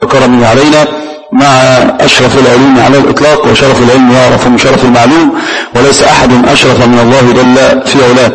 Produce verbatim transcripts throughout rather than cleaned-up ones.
وكرمه علينا مع أشرف العلوم على الإطلاق، وشرف العلم يعرف من شرف المعلوم، وليس أحد أشرف من الله جل في علاه.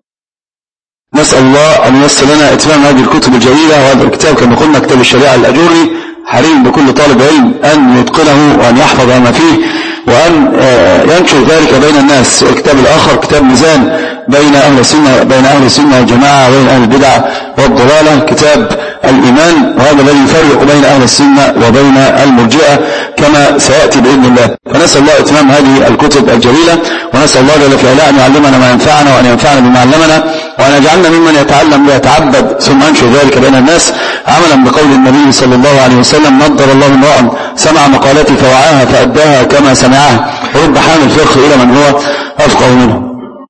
نسأل الله أن ييسر لنا إتمام هذه الكتب الجليلة، وهذا الكتاب كما قلنا كتاب الشريعة الأجوري، حري بكل طالب علم أن يتقنه وأن يحفظ ما فيه وأن ينشر ذلك بين الناس. الكتاب الآخر كتاب ميزان بين أهل السنة بين أهل السنة والجماعة وبين أهل البدع والضلالة، كتاب الإيمان، وهذا الذي يفرق بين أهل السنة وبين المرجئة كما سيأتي بإذن الله. فنسأل الله إتمام هذه الكتب الجليلة، ونسأل الله جل في علاه أن يعلمنا ما ينفعنا وأن ينفعنا بما علمنا، وأن يجعلنا ممن يتعلم ويتعبد ثم ينشر ذلك بين الناس، عملا بقول النبي صلى الله عليه وسلم: نضر الله امرأ سمع مقالتي فوعاها فأداها كما سمعها، ورب حامل فقه إلى من هو أفقه منه.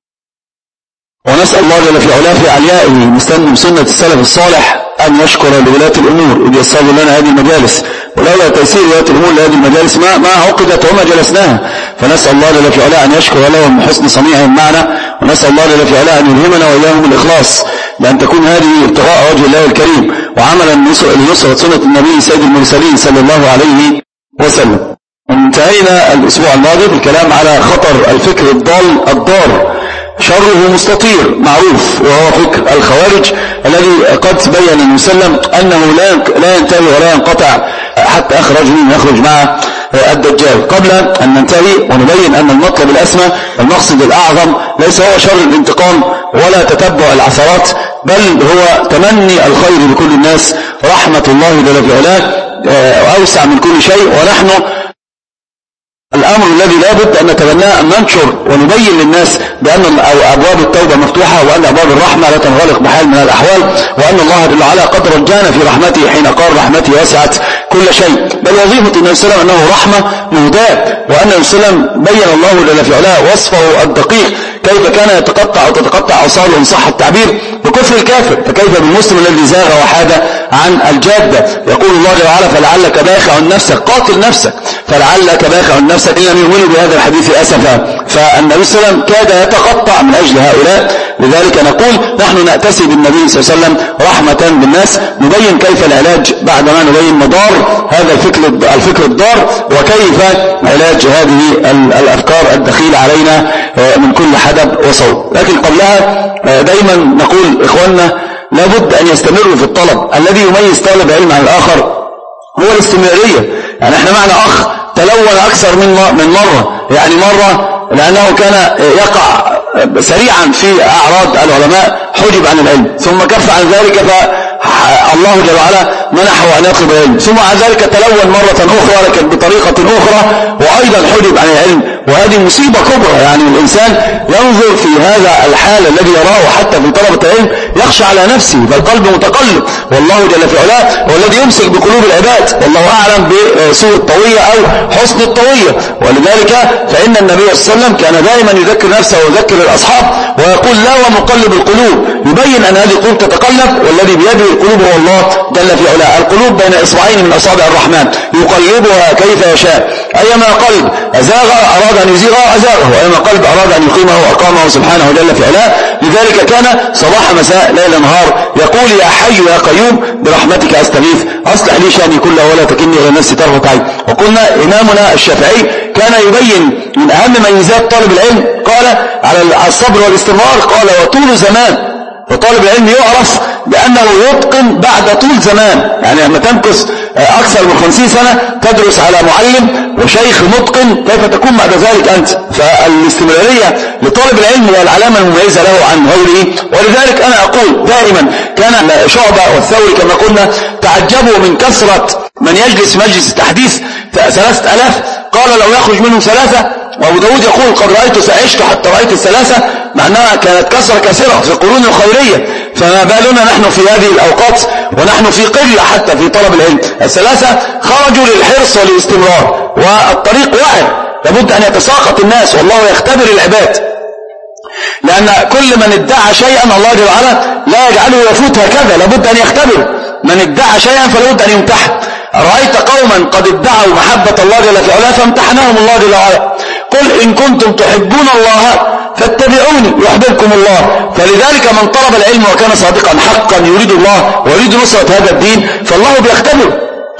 ونسأل الله جل في علاه في عليائه مستن سنة السلف الصالح أن يشكر لولاة الأمور إذ يسر لنا هذه المجالس، ولولا تيسير ولاة الأمور لهذه المجالس ما ما عقدت وما جلسناها. فنسأل الله جل في علاه أن يشكر لهم حسن صنيعهم معنا، ونسأل الله جل في علاه أن يلهمنا وإياهم الإخلاص، لأن تكون هذه ابتغاء وجه الله الكريم وعملا لنصرة سنة النبي سيد المرسلين صلى الله عليه وسلم. انتهينا الأسبوع الماضي بالكلام على خطر الفكر الضال الضار، شره مستطير معروف، وهو فكر الخوارج الذي قد بين النبي صلى الله عليه وسلم أنه لا ينتهي ولا ينقطع حتى أخرج من يخرج مع الدجال. قبل أن ننتهي ونبين أن المطلب الأسمى المقصد الأعظم ليس هو شر الانتقام ولا تتبع العثرات، بل هو تمني الخير لكل الناس، رحمة الله جل في علاه أوسع من كل شيء. ونحن الأمر الذي لا بد أن نتبناه أن ننشر ونبين للناس بأن أبواب التوبة مفتوحة، وأن أبواب الرحمة لا تنغلق بحال من الأحوال، وأن الله جل وعلا قد رجانا في رحمته حين قال: رحمتي وسعت كل شيء. بل وظيفة النبي صلى الله عليه وسلم أنه رحمة مهداة، وأن النبي صلى الله عليه وسلم بين الله جل في علاه وصفه الدقيق كيف كان يتقطع وتتقطع أوصاله إن صح التعبير بكفر الكافر، فكيف بالمسلم الذي زاغ وحاد عن الجادة. يقول الله جل وعلا: فلعلك باخع نفسك، قاتل نفسك، فلعلك باخع نفسك إن لم يؤمنوا بهذا الحديث أسفا. فالنبي صلى الله عليه وسلم كاد يتقطع من أجل هؤلاء. لذلك نقول نحن نأتسي بالنبي صلى الله عليه وسلم رحمة بالناس، نبين كيف العلاج بعدما نبين مضار هذا الفكر الفكر الضار، وكيف علاج هذه الأفكار الدخيلة علينا من كل حدب وصوب. لكن قبلها دايما نقول إخواننا لابد أن يستمروا في الطلب. الذي يميز طالب علم عن الآخر هو الاستمرارية. يعني احنا معنا أخ تلون أكثر من من مرة، يعني مرة لأنه كان يقع سريعا في أعراض العلماء حجب عن العلم، ثم كف عن ذلك فالله جل وعلا منحه أن يطلب العلم، ثم عن ذلك تلون مرة أخرى لكن بطريقة أخرى وأيضا حجب عن العلم. وهذه مصيبة كبرى. يعني الإنسان ينظر في هذا الحال الذي يراه حتى في طلبة العلم يخشى على نفسه، فالقلب متقلب، والله جل في علاه هو الذي يمسك بقلوب العباد، والله أعلم بسوء الطوية أو حسن الطوية. ولذلك فإن النبي صلى الله عليه وسلم كان دائما يذكر نفسه ويذكر الأصحاب ويقول: لا ومقلب القلوب، يبين أن هذه القلوب تتقلب، والذي بيده القلوب هو الله جل في علاه. القلوب بين إصبعين من أصابع الرحمن يقلبها كيف يشاء، أيما قلب أزاغ أراد أن يزيغ أزاغه، وأيما قلب أراد أن يقيمه أقامه سبحانه جل في علاه. لذلك كان صباح مساء ليل نهار يقول: يا حي يا قيوم برحمتك أستغيث أصلح لي شأني كله ولا تكلني إلى نفسي طرفة عين. وقلنا إمامنا الشافعي كان يبين من أهم ميزات طالب العلم قال على الصبر والاستمرار، قال: وطول زمان. وطالب العلم يعرف بأنه يتقن بعد طول زمان. يعني لما تمكث أكثر من خمسين سنة تدرس على معلم وشيخ متقن، كيف تكون بعد ذلك أنت؟ فالاستمرارية لطالب العلم هي العلامة المميزة له عن غيره. ولذلك أنا أقول دائما كان شعبة والثوري كما قلنا تعجبوا من كثرة من يجلس مجلس التحديث ثلاثة ألاف، قال لو يخرج منهم ثلاثة. وابو داود يقول: قد رأيت عشت حتى رأيت الثلاثة، معناها كانت كثرة كثيرة في القرون الخيرية، فما بالنا نحن في هذه الأوقات ونحن في قلة حتى في طلب العلم. الثلاثة خرجوا للحرص والاستمرار، والطريق واحد، لابد أن يتساقط الناس والله يختبر العباد، لأن كل من ادعى شيئا الله جل وعلا لا يجعله يفوت هكذا، لابد أن يختبر. من ادعى شيئا فلابد أن يمتحن. رأيت قوما قد ادعوا محبة الله جل في علاه فامتحنهم الله جل وعلا. قل إن كنتم تحبون الله فاتبعوني يحببكم الله. فلذلك من طلب العلم وكان صادقا حقا يريد الله ويريد نصرة هذا الدين فالله بيختبر.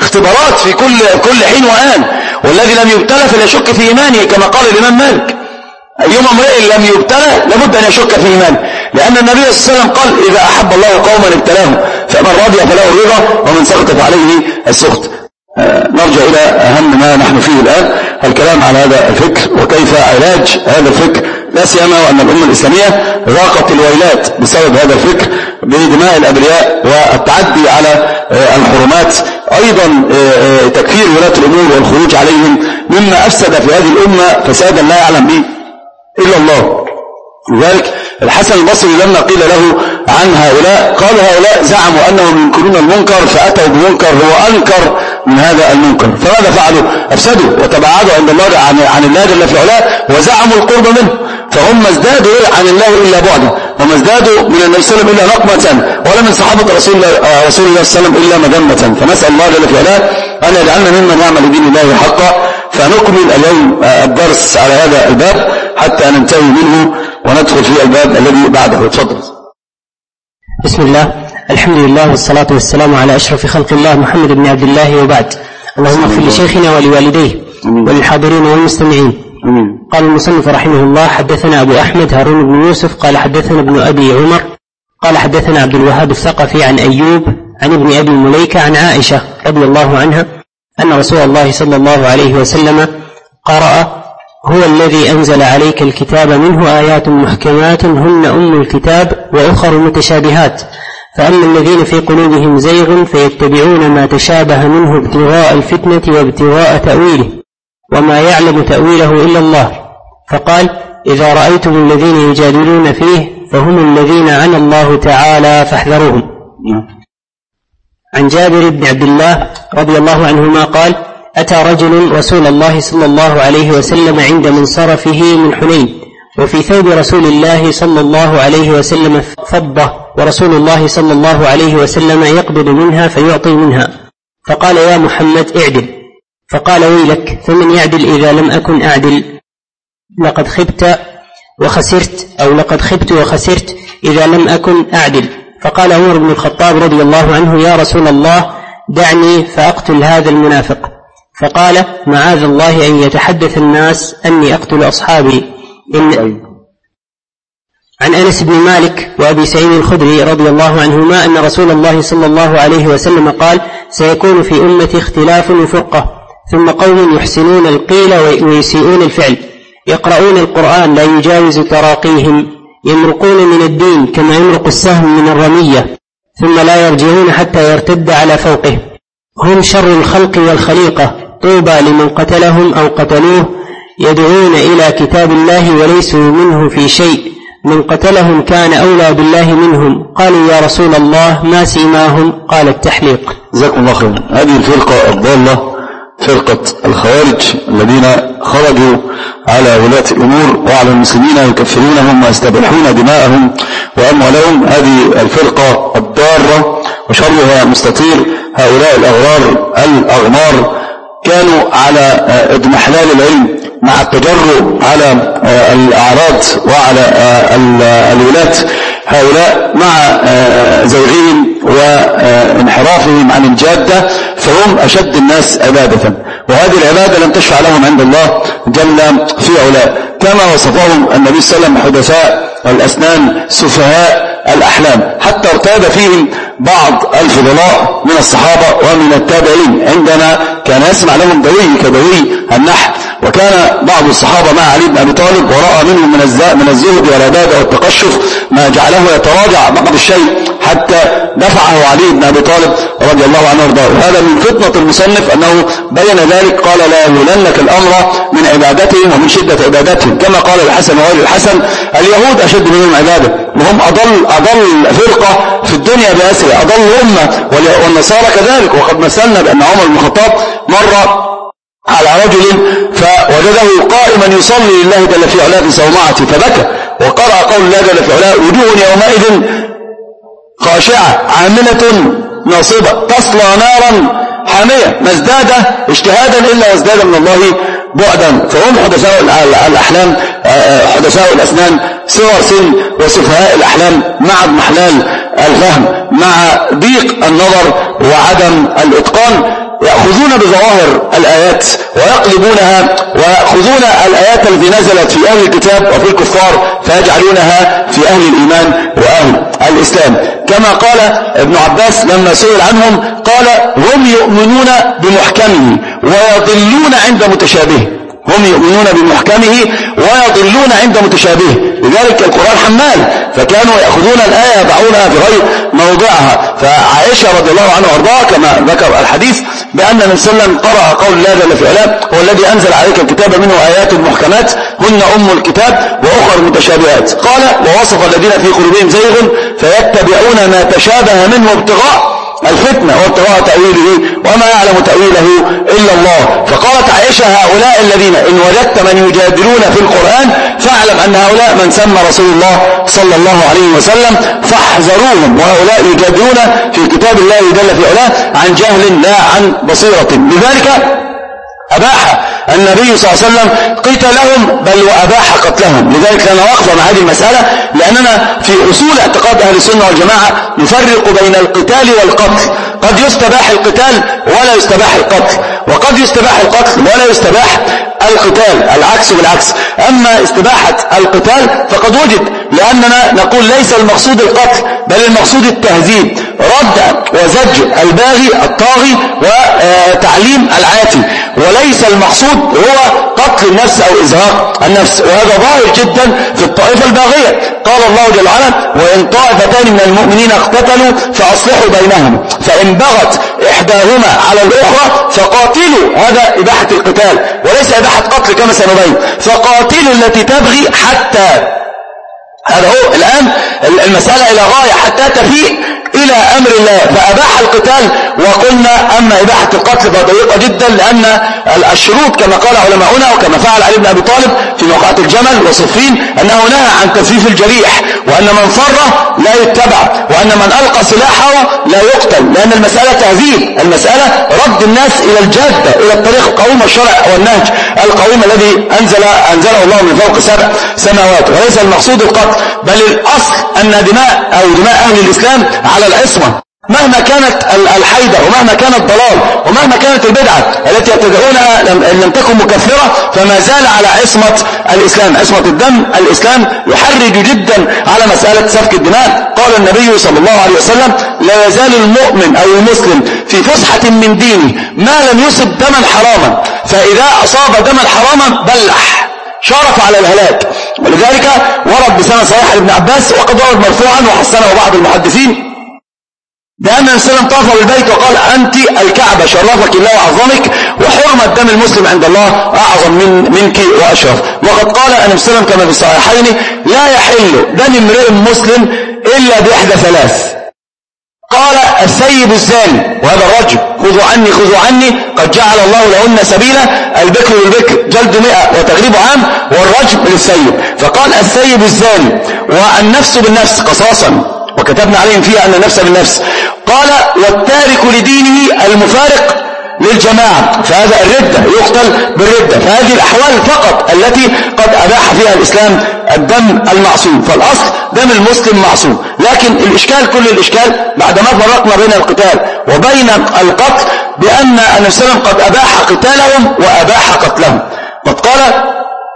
اختبارات في كل كل حين وآن، والذي لم يبتلى فلا يشك في إيمانه كما قال الإمام مالك: أيما امرئ لم يبتلى لابد أن يشك في إيمانه، لأن النبي صلى الله عليه وسلم قال: إذا أحب الله قوما ابتلاهم، فمن رضي فله الرضا ومن سخط فعليه السخط. آه نرجع إلى أهم ما نحن فيه الآن، الكلام على هذا الفكر وكيف علاج هذا الفكر، لا سيما وأن الأمة الإسلامية ذاقت الويلات بسبب هذا الفكر بدماء الأبرياء والتعدي على آه الحرمات، أيضا آه تكفير ولاة الأمور والخروج عليهم، مما أفسد في هذه الأمة فسادا لا يعلم به إلا الله. لذلك الحسن البصري لما قيل له عن هؤلاء قال: هؤلاء زعموا أنهم ينكرون المنكر فأتوا بمنكر هو أنكر من هذا المنكر، فماذا فعلوا؟ أفسدوا وتبعدوا عند الله عن, عن الله جل في علاه، وزعموا القرب منه، فهم ازدادوا عن الله إلا بعدا، وما ازدادوا من النبي صلى الله عليه وسلم إلا نقمة، ولا من صحابة رسول الله رسول الله صلى الله عليه وسلم إلا مذمة. فنسأل الله جل في علاه أن يجعلنا ممن يعمل بدين الله حقا. فنكمل اليوم الدرس على هذا الباب حتى ننتهي منه وندخل في الباب الذي بعده. تفضل. بسم الله، الحمد لله والصلاة والسلام على أشرف خلق الله محمد بن عبد الله، وبعد. اللهم اغفر لشيخنا ولوالديه وللحاضرين والمستمعين. قال المصنف رحمه الله: حدثنا أبو أحمد هارون بن يوسف قال حدثنا ابن أبي عمر قال حدثنا عبد الوهاب الثقفي عن أيوب عن ابن أبي مليكة عن عائشة رضي الله عنها أن رسول الله صلى الله عليه وسلم قرأ: هو الذي أنزل عليك الكتاب منه آيات محكمات هن أم الكتاب وأخر متشابهات، فأما الذين في قلوبهم زيغ فيتبعون ما تشابه منه ابتغاء الفتنة وابتغاء تأويله وما يعلم تأويله إلا الله. فقال: إذا رأيتم الذين يجادلون فيه فهم الذين عنى الله تعالى فاحذروهم. عن جابر بن عبد الله رضي الله عنهما قال: أتى رجل رسول الله صلى الله عليه وسلم عند منصرفه من حنين، وفي ثوب رسول الله صلى الله عليه وسلم فضة، ورسول الله صلى الله عليه وسلم يقبض منها فيعطي منها، فقال: يا محمد اعدل. فقال: ويلك، فمن يعدل إذا لم أكن أعدل؟ لقد خبت وخسرت، أو لقد خبت وخسرت إذا لم أكن أعدل. فقال عمر بن الخطاب رضي الله عنه: يا رسول الله دعني فأقتل هذا المنافق. فقال: معاذ الله أن يتحدث الناس أني أقتل أصحابي. إن عن أنس بن مالك وأبي سعيد الخدري رضي الله عنهما أن رسول الله صلى الله عليه وسلم قال: سيكون في أمتي اختلاف وفرقة، ثم قوم يحسنون القيل ويسيئون الفعل، يقرؤون القرآن لا يجاوز تراقيهم، يمرقون من الدين كما يمرق السهم من الرمية، ثم لا يرجعون حتى يرتد على فوقه، هم شر الخلق والخليقة، طوبى لمن قتلهم أو قتلوه، يدعون إلى كتاب الله وليسوا منه في شيء، من قتلهم كان أولى بالله منهم. قالوا: يا رسول الله ما سيماهم؟ قال: التحليق. جزاكم الله خيرا. هذه الفرقة الضالة فرقة الخوارج الذين خرجوا على ولاة الأمور وعلى المسلمين يكفرونهم ويستبيحون دماءهم وأموالهم، هذه الفرقة الضارة وشرها مستطير. هؤلاء الأغرار الأغمار كانوا على اضمحلال العلم مع التجرؤ على الأعراض وعلى الولاة، هؤلاء مع زيغهم وانحرافهم عن الجادة فهم أشد الناس عبادة، وهذه العبادة لم تشفع لهم عند الله جل في علاه، كما وصفهم النبي صلى الله عليه وسلم: حدثاء الأسنان سفهاء الأحلام، حتى ارتاب فيهم بعض الفضلاء من الصحابة ومن التابعين عندما كان يسمع لهم دوي كدوي النحل. وكان بعض الصحابة مع علي بن أبي طالب ورأى منه من الزهد والعبادة والتقشف ما جعله يتراجع بعض الشيء حتى دفعه علي بن أبي طالب رضي الله عنه وارضاه. وهذا من فطنة المصنف أنه بين ذلك، قال: لا يهولنك الأمر من عبادتهم ومن شدة عبادتهم، كما قال الحسن وغير الحسن: اليهود أشد منهم عبادة، وهم أضل, أضل فرقة في الدنيا بأسرها، أضل أمة، والنصارى كذلك. وقد مثلنا بأن عمر بن الخطاب مر على رجل فوجده قائما يصلي لله جل في علاه في صومعته فبكى، وقرأ قول الله جل في علاه: وجوه يومئذ خاشعة عاملة ناصبة تصلى نارا حامية، ما ازداد اجتهادا إلا وازداد من الله بعدا. فهم حدثاء الأحلام، حدثاء الأسنان، صغر سن وسفهاء الأحلام، مع اضمحلال الفهم، مع ضيق النظر وعدم الإتقان. يأخذون بظواهر الآيات ويقلبونها ويأخذون الآيات التي نزلت في أهل الكتاب وفي الكفار فيجعلونها في أهل الإيمان وأهل الإسلام. كما قال ابن عباس لما سئل عنهم قال هم يؤمنون بمحكمه ويضلون عند متشابهه. هم يؤمنون بمحكمه ويضلون عند متشابهه. لذلك القرآن حمال فكانوا يأخذون الآية يضعونها في غير موضعها. فعائشة رضي الله عنها وارضاها كما ذكر الحديث بأن النبي صلى الله عليه وسلم قرأ قول الله جل في علاه هو الذي أنزل عليك الكتاب منه آيات محكمات هن أم الكتاب وأخر متشابهات. قال ووصف الذين في قلوبهم زيغ فيتبعون ما تشابه منه ابتغاء الفتنة وابتغاء تأويله وما يعلم تأويله إلا الله. فقالت عائشة هؤلاء الذين إن وجدت من يجادلون في القرآن فاعلم أن هؤلاء من سمى رسول الله صلى الله عليه وسلم فاحذروهم وهؤلاء يجادلون في كتاب الله جل في علاه عن جهل لا عن بصيرة. لذلك أباح النبي صلى الله عليه وسلم قتالهم بل وأباح قتلهم. لذلك لنا وقفة مع هذه المسألة لأننا في أصول اعتقاد أهل السنة والجماعة نفرق بين القتال والقتل. قد يستباح القتال ولا يستباح القتل وقد يستباح القتل ولا يستباح القتال العكس بالعكس. أما استباحة القتال فقد وجد لأننا نقول ليس المقصود القتل بل المقصود التهذيب رد وزج الباغي الطاغي وتعليم العاتي وليس المقصود هو قتل النفس أو إزهاق النفس. وهذا ظاهر جدا في الطائفة الباغية. قال الله جل وعلا وإن طائفتان من المؤمنين اقتتلوا فأصلحوا بينهم فإن بغت إحداهما على الأخرى فقاتلوا. هذا إباحة القتال وليس إباحة قتل كما سنبين. فقاتلوا التي تبغي حتى هذا هو الآن المسألة إلى غاية حتى تفيء إلى أمر الله فأباح القتال. وقلنا أما إباحة القتل فضيقة جدا لأن الشروط كما قال علماؤنا وكما فعل علي بن أبي طالب في موقعة الجمل وصفين أنه نهى عن تجفيف الجريح وأن من فر لا يتبع وأن من ألقى سلاحه لا يقتل لأن المسألة تهذيب. المسألة رد الناس إلى الجادة إلى الطريق القويم والشرع والنهج القويم الذي أنزل أنزله الله من فوق سبع سماوات. وليس المقصود القتل بل الأصل أن دماء أو دماء أهل الإسلام على العصمة مهما كانت الحيدة ومهما كان الضلال ومهما كانت البدعة التي يتبعونها لم, لم تكن مكفرة فما زال على عصمة الإسلام عصمة الدم. الإسلام يحرج جدا على مسألة سفك الدماء. قال النبي صلى الله عليه وسلم لا يزال المؤمن أو المسلم في فسحة من دينه ما لم يصب دما حراما فإذا أصاب دما حراما بلح شارف على الهلاك. ولذلك ورد بسنة صحيح لابن عباس وقد ورد مرفوعا وحسنه بعض المحدثين بأن النبي صلى الله عليه وسلم طاف بالبيت وقال أنت الكعبة شرفك الله وعظمك وحرمة دم المسلم عند الله أعظم من منك وأشرف. وقد قال النبي صلى الله عليه وسلم كما في الصحيحين لا يحل دم امرئ مسلم إلا بإحدى ثلاث. قال السيب الزاني وهذا الرجل خذوا عني خذوا عني قد جعل الله لهن سبيلا البكر بالبكر جلد مئة وتغريب عام والرجم للسيب. فقال السيب الزاني والنفس بالنفس قصاصا وكتبنا عليهم فيها أن النفس بالنفس. قال والتارك لدينه المفارق للجماعة فهذا الردة يقتل بالردة. فهذه الأحوال فقط التي قد أباح فيها الإسلام الدم المعصوم. فالأصل دم المسلم معصوم. لكن الإشكال كل الإشكال بعدما فرقنا بين القتال وبين القتل بأن النبي صلى الله عليه وسلم قد أباح قتالهم وأباح قتلهم. قد قال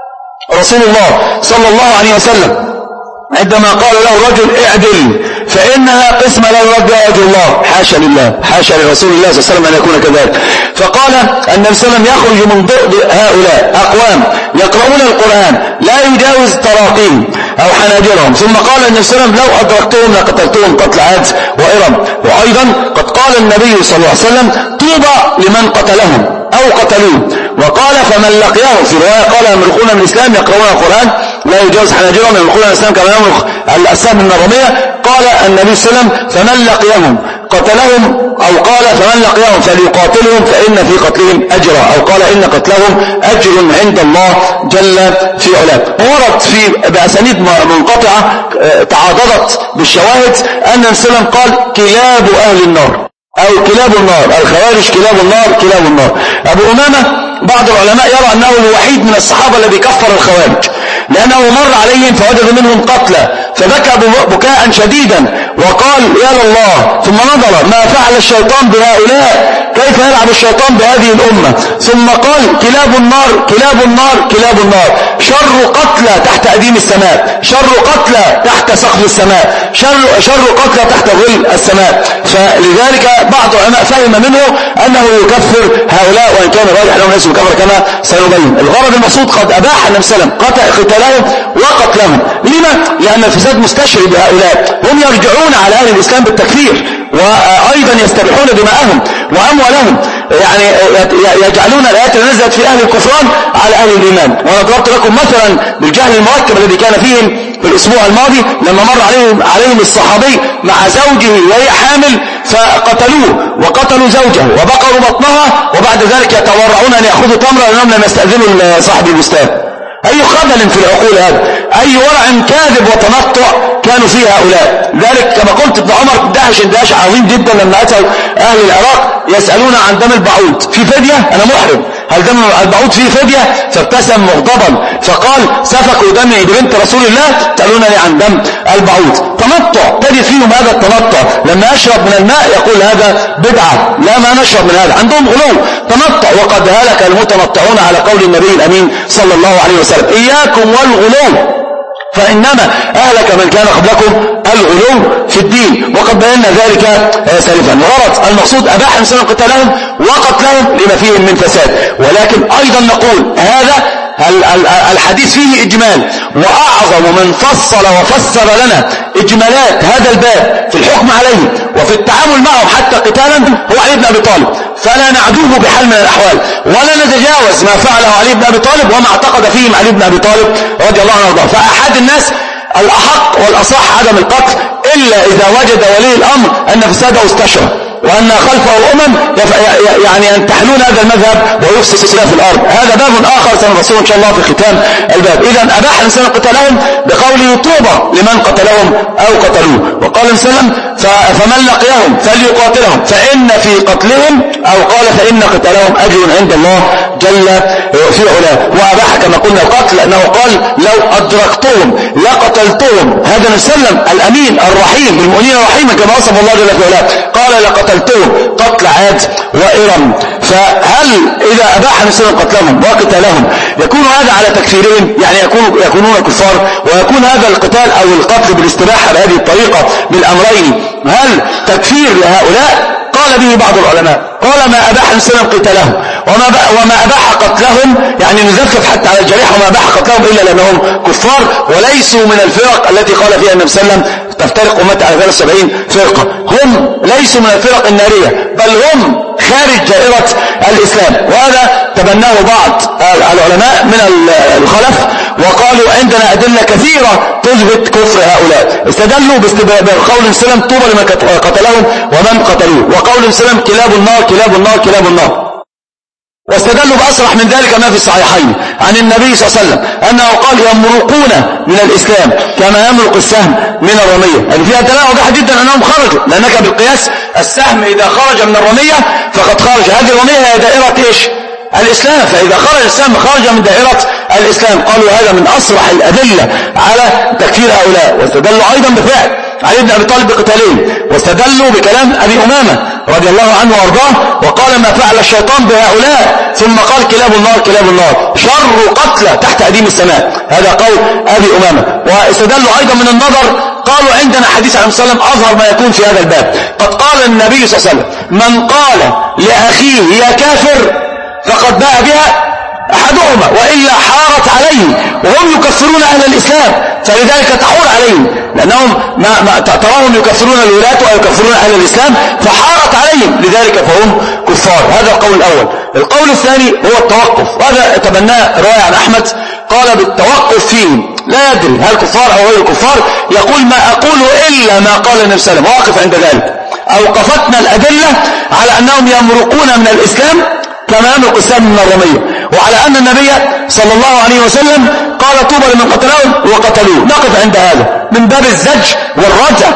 رسول الله صلى الله عليه وسلم عندما قال له الرجل اعدل فإنها قسم لا يرد وجه الله حاشا لله حاشا لرسول الله صلى الله عليه وسلم أن يكون كذلك. فقال النبي صلى الله عليه وسلم يخرج من ضئض هؤلاء أقوام يقرؤون القرآن لا يجاوز تراقيهم أو حناجرهم. ثم قال النبي صلى الله عليه وسلم لو أدركتهم لقتلتهم قتل عاد وإرم. وأيضا قد قال النبي صلى الله عليه وسلم طوبى لمن قتلهم أو قتلوه. وقال فمن لقيهم في رواية قال يمرقون من الإسلام يقرؤون القرآن لا يجاوز حناجرهم يمرقون من الإسلام كما يمرق الأسام من الرمية. قال النبي صلى الله عليه وسلم فمن لقيهم قتلهم أو قال فمن لقيهم فليقاتلهم فإن في قتلهم أجرا أو قال إن قتلهم أجر عند الله جل في علاه. ورد في بأسانيد منقطعة تعاضدت بالشواهد أن النبي صلى الله عليه وسلم قال كلاب أهل النار أو كلاب النار الخوارج كلاب النار كلاب النار. أبو أمامة بعض العلماء يرى أنه الوحيد من الصحابة الذي كفر الخوارج لأنه مر عليهم فوجد منهم قتلى فبكى بكاء شديدا وقال يا لله ثم نظر ما فعل الشيطان بهؤلاء كيف يلعب الشيطان بهذه الأمة. ثم قال كلاب النار كلاب النار كلاب النار، شر قتلى تحت أديم السماء، شر قتلى تحت سقف السماء، شر, شر قتلى تحت ظل السماء. فلذلك بعض العلماء فهم منه أنه يكفر هؤلاء، وإن كان راجح لهم ليس بكفر كما سنبين. الغرض المقصود قد أباح النبي صلى الله عليه وسلم قتلهم وقتلهم. لما؟ لأن الفساد مستشري بهؤلاء، هم يرجعون على أهل الإسلام بالتكفير، وأيضا يستبيحون دماءهم وأموالهم، يعني يجعلون الآيات اللي نزلت في أهل الكفران على أهل الإيمان. وأنا ضربت لكم مثلا بالجهل المركب الذي كان فيهم في الأسبوع الماضي لما مر عليهم, عليهم الصحابي مع زوجه وهي حامل فقتلوه وقتلوا زوجه وبقروا بطنها، وبعد ذلك يتورعون أن يأخذوا تمرا لأنهم لم يستأذنوا صاحب البستان. أي خبل في العقول هذا، أي ورع كاذب وتنطع كانوا فيه هؤلاء. ذلك كما قلت ابن عمر دهش اندهاش عظيم جدا لما أتوا أهل العراق يسألون عن دم البعوض في فدية، أنا محرم، هل دم البعوض فيه فدية؟ فابتسم مغضبا فقال سفكوا دمي ببنت رسول الله تسألونني عن دم البعوض. تنطع تجد فيهم هذا التنطع، لما يشرب من الماء يقول هذا بدعة، لا ما نشرب من هذا، عندهم غلو تنطع. وقد هلك المتنطعون على قول النبي الأمين صلى الله عليه وسلم إياكم والغلو فإنما أهلك من كان قبلكم الغلو في الدين، وقد بينا ذلك سالفا. الغرض المقصود أباح الإنسان قتالهم وقتلهم لما فيهم من فساد، ولكن أيضا نقول هذا الحديث فيه إجمال، وأعظم من فصل وفسر لنا إجمالات هذا الباب في الحكم عليه وفي التعامل معهم حتى قتالا هو علي بن أبي طالب، فلا نعدوه بحال من الأحوال ولا نتجاوز ما فعله علي بن أبي طالب وما اعتقد فيهم علي بن أبي طالب رضي الله عنه وارضاه. فأحد الناس الأحق والأصح عدم القتل إلا إذا وجد ولي الأمر أن فساده استشرى وأن خلفه الأمم يعني ينتحلون هذا المذهب ويفسد في الأرض. هذا باب آخر سنفصله إن شاء الله في ختام الباب. إذا أباح الإنسان قتلهم بقوله طوبى لمن قتلهم أو قتلوه، وقال الإنسان فمن لقيهم فليقاتلهم فإن في قتلهم أو قال فإن قتلهم أجر عند الله جل في علاه. وأباح كما قلنا القتل لأنه قال لو أدركتهم لقتلتهم. هذا نسلم الأمين الرحيم بالمؤمنين الرحيم كما وصف الله جل في علاه، قال لقتلتهم قتل عاد وإرم. فهل إذا أباح الإنسان قتلهم وقتلهم يكون هذا على تكفيرهم، يعني يكون يكونون كفار، ويكون هذا القتال أو القتل بالاستباحة بهذه الطريقة بالأمرين هل تكفير لهؤلاء؟ قال به بعض العلماء، قال ما أباح الإنسان قتالهم وما, وما أباح قتلهم يعني نزفف حتى على الجريح، وما أباح قتلهم إلا لأنهم كفار وليسوا من الفرق التي قال فيها النبي صلى الله عليه وسلم تفترق أمتي على ثلاث وسبعين فرقة. هم ليسوا من الفرق النارية بل هم خارج دائرة الإسلام، وهذا تبناه بعض العلماء من الخلف وقالوا عندنا أدلة كثيرة تثبت كفر هؤلاء. استدلوا بقول السلام طوبى لمن قتلهم ومن قتلوه، وقول السلام كلاب النار كلاب النار كلاب النار. واستدلوا بأصرح من ذلك ما في الصحيحين عن النبي صلى الله عليه وسلم أنه قال يمرقون من الإسلام كما يمرق السهم من الرمية، يعني فيها دلالة واضحة جدا أنهم خرجوا، لأنك بالقياس السهم إذا خرج من الرمية فقد خرج. هذه الرمية هي دائرة إيش؟ الإسلام، فإذا خرج السهم خرج من دائرة الإسلام. قالوا هذا من أصرح الأدلة على تكفير هؤلاء. واستدلوا أيضا بفعل علي بن أبي طالب بقتالهم، واستدلوا بكلام أبي أمامة رضي الله عنه وارضاه وقال ما فعل الشيطان بهؤلاء، ثم قال كلاب النار كلاب النار شر قتلى تحت أديم السماء. هذا قول أبي أمامة. واستدلوا أيضا من النظر، قالوا عندنا حديث عن صلى الله عليه وسلم أظهر ما يكون في هذا الباب. قد قال النبي صلى الله عليه وسلم من قال لأخيه يا كافر فقد باء بها أحدهما وإلا حارت عليه، وهم يكفرون أهل الإسلام فلذلك تحور عليهم، لأنهم ما ما تراهم يكفرون الولاة أو يكفرون أهل الإسلام فحارت عليهم لذلك فهم كفار. هذا القول الأول. القول الثاني هو التوقف، وهذا تبناه رواية عن أحمد قال بالتوقف فيهم لا يدري هل كفار أو غير كفار، يقول ما أقول إلا ما قال النبي صلى الله عليه وسلم، واقف عند ذلك. أوقفتنا الأدلة على أنهم يمرقون من الإسلام كما يمرق السهم من الرمية، وعلى أن النبي صلى الله عليه وسلم قال طوبى لمن قتلهم وقتلوه. نقف عند هذا من باب الزج والرجع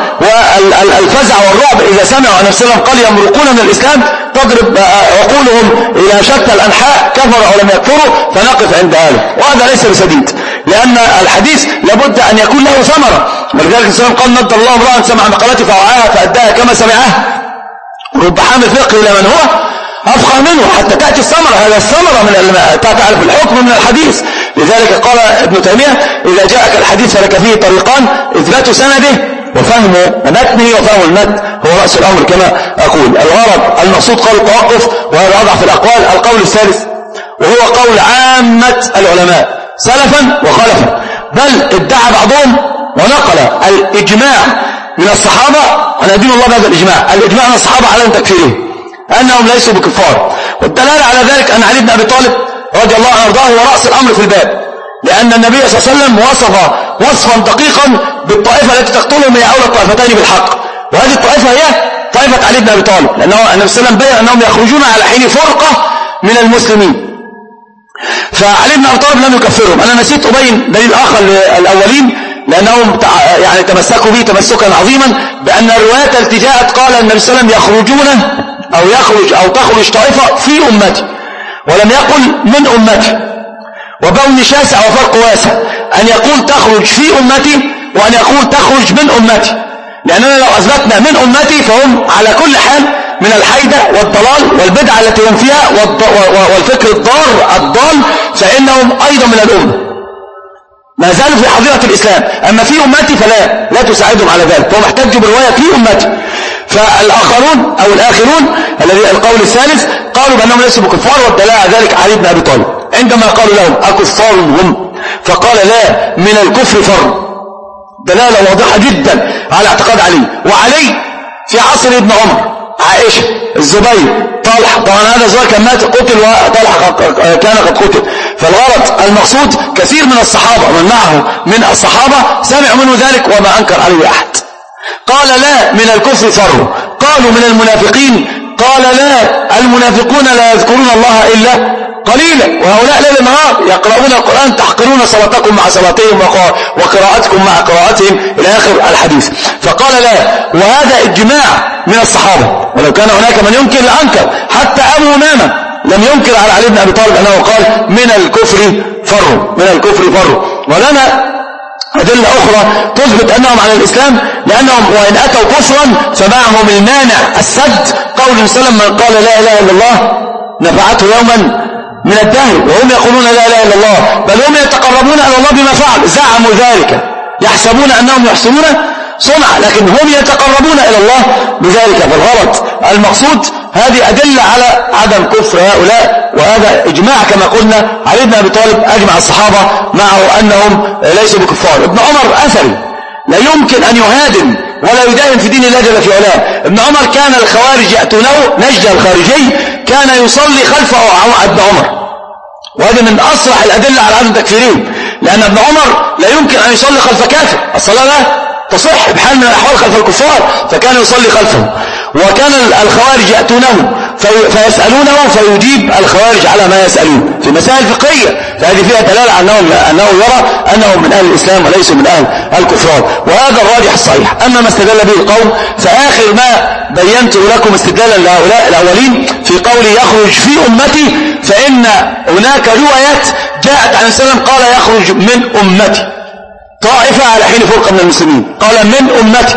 والفزع والرعب إذا سمعوا أن السلام قال يمرقون من الإسلام تضرب عقولهم إلى شتى الأنحاء كفروا أو لم يكفروا، فنقف عند هذا. وهذا ليس بسديد لأن الحديث لابد أن يكون له ثمرة، ولذلك السلام قال نضر الله امرأ سمع مقالتي فوعاها فأداها كما سمعها، رب حامل فقه إلى من هو أفقه منه حتى تأتي الثمرة. هذا الثمرة من تعرف الحكم من الحديث. لذلك قال ابن تيمية إذا جاءك الحديث فلك فيه طريقان: إثبات سنده وفهم متنه وفهم المتن هو رأس الأمر كما أقول. الغرض المقصود قول التوقف، وهذا أضعف الأقوال. القول الثالث وهو قول عامة العلماء سلفا وخلفا، بل ادعى بعضهم ونقل الإجماع من الصحابة. أنا أدين الله بهذا الإجماع، الإجماع من الصحابة على تكفيرهم أنهم ليسوا بكفار. والدلالة على ذلك أن علي بن أبي طالب رضي الله عنه وارضاه هو رأس الأمر في الباب، لأن النبي صلى الله عليه وسلم وصف وصفا دقيقا بالطائفة التي تقتلهم هي أولى الطائفتين بالحق، وهذه الطائفة هي طائفة علي بن أبي طالب، لأنه النبي صلى الله عليه وسلم بين أنهم يخرجون على حين فرقة من المسلمين. فعلي بن أبي طالب لم يكفرهم. أنا نسيت أبين دليل آخر للأولين لأنهم يعني تمسكوا به تمسكا عظيما، بأن الروايات التي جاءت قال النبي صلى الله عليه وسلم يخرجون أو يخرج أو تخرج طائفة في أمتي، ولم يقل من أمتي. وبون شاسع وفرق واسع أن يقول تخرج في أمتي وأن يقول تخرج من أمتي، لأننا لو أثبتنا من أمتي فهم على كل حال من الحيدة والضلال والبدعة التي هم فيها والفكر الضار الضال، فإنهم أيضا من الأمة ما زالوا في حظيرة الإسلام. أما في أمتي فلا لا تساعدهم على ذلك، فهم احتجوا برواية في أمتي. فالآخرون أو الآخرون الذي القول الثالث قالوا بأنهم ليسوا بكفار، والدلالة على ذلك علي بن أبي طالب عندما قالوا لهم أكفار هم، فقال لا، من الكفر فر. دلالة واضحة جدا على اعتقاد علي. وعلي في عصر ابن عمر، عائشة، الزبير، طلحة، طبعا هذا الزبير كان مات قتل وطلحة كان قد قتل. فالغرض المقصود كثير من الصحابة ومن معه من الصحابة سمعوا منه ذلك وما أنكر عليه أحد. قال لا، من الكفر فروا. قالوا من المنافقين، قال لا، المنافقون لا يذكرون الله إلا قليلا، وهؤلاء ليل نهار يقرؤون القرآن تحقرون صلاتكم مع صلاتهم وقراءتكم مع قراءتهم إلى آخر الحديث. فقال لا، وهذا إجماع من الصحابة، ولو كان هناك من ينكر لأنكر. حتى أبو أمامة لم ينكر على علي بن أبي طالب أنه قال من الكفر فروا، من الكفر فروا. ولنا أدلة أخرى تثبت أنهم على الإسلام، لأنهم وإن أتوا كفرا فمعهم المانع السد. قول النبي صلى الله عليه وسلم من قال لا إله إلا الله نفعته يوما من الدهر، وهم يقولون لا إله إلا الله، بل هم يتقربون إلى الله بما فعل. زعموا ذلك يحسبون أنهم يحسنون صنعا، لكن هم يتقربون إلى الله بذلك. فالغلط المقصود هذه أدلة على عدم كفر هؤلاء، وهذا إجماع كما قلنا. علي بن أبي طالب أجمع الصحابة معه أنهم ليسوا بكفار. ابن عمر أثري لا يمكن أن يهادم ولا يدائم في دين الله جل في علاه. ابن عمر كان الخوارج يأتونه، نجد الخارجي كان يصلي خلف ابن عمر، وهذا من أصرح الأدلة على عدم تكفيرهم، لأن ابن عمر لا يمكن أن يصلي خلف كافر، الصلاة لا تصح بحال من الأحوال خلف الكفار، فكان يصلي خلفه. وكان الخوارج يأتونه فيسألونه فيجيب الخوارج على ما يسألون في مسائل فقهية، فهذه فيها دلالة أنه, أنه يرى أنهم من أهل الإسلام وليسوا من أهل الكفار، وهذا الراجح الصحيح. أما ما استدل به القوم فآخر ما بينت لكم استدلالا لهؤلاء الأولين في قول يخرج في أمتي، فإن هناك روايات جاءت عن السلام قال يخرج من أمتي طائفة على حين فرقة من المسلمين، قال من أمتي،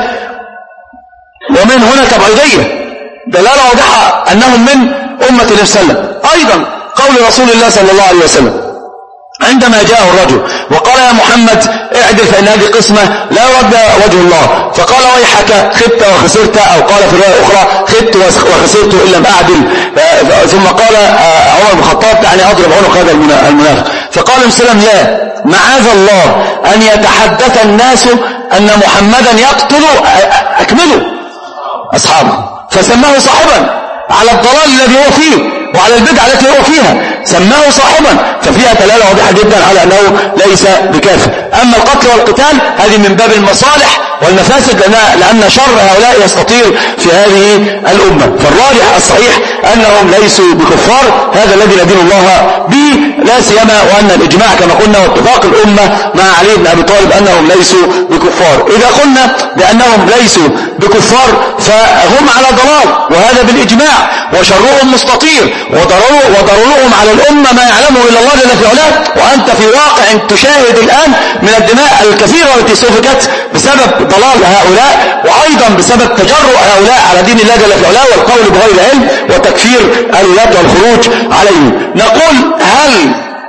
ومن هنا تبعيدية دلالة واضحة أنهم من أمة النبي صلى الله عليه وسلم. أيضا قول رسول الله صلى الله عليه وسلم عندما جاءه الرجل وقال يا محمد اعدل فإن هذه قسمة لا يرد وجه الله، فقال ويحك خبت وخسرت، أو قال في الرواية الأخرى خبت وخسرت إن لم أعدل. ثم قال عمر بن الخطاب يعني أضرب عنق هذا المنافق، فقال النبي صلى الله عليه وسلم لا، معاذ الله أن يتحدث الناس أن محمدا يقتل أكملوا أصحابه، فسماه صاحبا على الضلال الذي هو فيه وعلى البدعة التي هو فيها، سماه صاحبا، ففيها دلالة واضحة جدا على أنه ليس بكافر. أما القتل والقتال هذه من باب المصالح والمفاسد، لأن شر هؤلاء يستطير في هذه الأمة. فالراجح الصحيح أنهم ليسوا بكفار، هذا الذي ندين الله به، لا سيما وأن الإجماع كما قلنا واتفاق الأمة مع علي بن أبي طالب أنهم ليسوا بكفار. إذا قلنا بأنهم ليسوا بكفار فهم على ضلال، وهذا بالإجماع، وشرهم مستطير، وضررهم على الأمة ما يعلمه إلا الله جل في علاه. وأنت في واقع تشاهد الآن من الدماء الكثيرة التي سفكت بسبب ضلال هؤلاء، وأيضا بسبب تجرؤ هؤلاء على دين الله جل في علاه والقول بغير علم وتكفير الولاة والخروج عليهم. نقول هل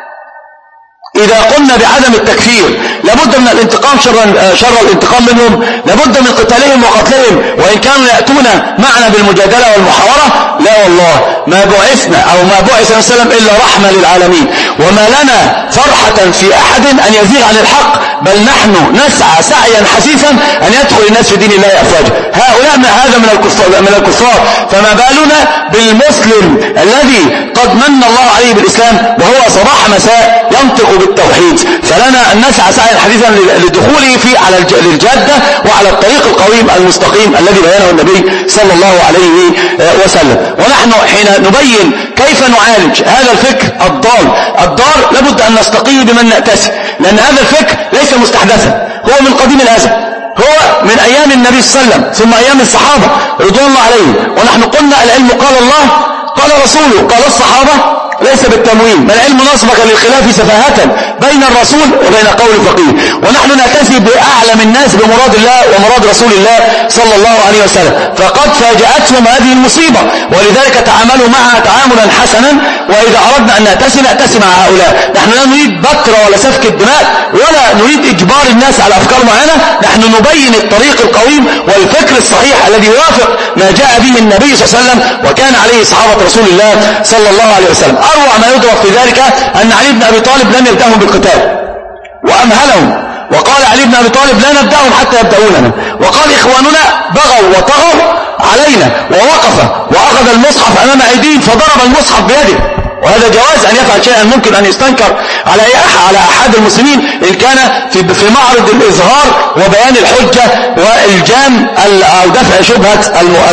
إذا قلنا بعدم التكفير لابد من الانتقام شر, شر الانتقام منهم، لابد من قتالهم وقتلهم وإن كانوا يأتون معنا بالمجادلة والمحاورة؟ لا والله، ما بعثنا أو ما بعث صلى الله عليه وسلم إلا رحمة للعالمين، وما لنا فرحة في أحد أن يزيغ عن الحق، بل نحن نسعى سعيا حثيثا أن يدخل الناس في دين الله أفواجا. هؤلاء من هذا من الكفار, من الكفار فما بالنا بالمسلم الذي قد من الله عليه بالإسلام وهو صباح مساء ينطق بالتوحيد. فلنا أن نسعى سعيا حثيثا لدخوله في على الجادة وعلى الطريق القويم المستقيم الذي بيانه النبي صلى الله عليه وسلم. ونحن حين نبين كيف نعالج هذا الفكر الضال الضار لابد أن نستقي بمن نأتسي، لأن هذا الفكر ليس مستحدثا، هو من قديم الأزل، هو من أيام النبي صلى الله عليه وسلم ثم أيام الصحابة رضوان الله عليهم. ونحن قلنا العلم قال الله قال رسوله قال الصحابة ليس بالتمويل، ما العلم نصبك للخلاف سفاهة بين الرسول وبين قول الفقيه. ونحن نأتسي بأعلم الناس بمراد الله ومراد رسول الله صلى الله عليه وسلم، فقد فاجأتهم هذه المصيبة ولذلك تعاملوا معها تعاملا حسنا. وإذا أردنا أن نأتسي نأتسي مع هؤلاء. نحن لا نريد بتر ولا سفك الدماء ولا نريد إجبار الناس على أفكار معينة، نحن نبين الطريق القويم والفكر الصحيح الذي يوافق ما جاء به النبي صلى الله عليه وسلم وكان عليه صحابة رسول الله صلى الله عليه وسلم. أروع ما يدرك في ذلك أن علي بن أبي طالب لم يبدأهم بالقتال وأمهلهم، وقال علي بن أبي طالب لا نبدأهم حتى يبدأوننا، وقال إخواننا بغوا وطغوا علينا، ووقف وأخذ المصحف أمام أيديهم فضرب المصحف بيده. وهذا جواز أن يفعل شيئا ممكن أن يستنكر على على أحد المسلمين إن كان في في معرض الإظهار وبيان الحجة والجام أو دفع شبهة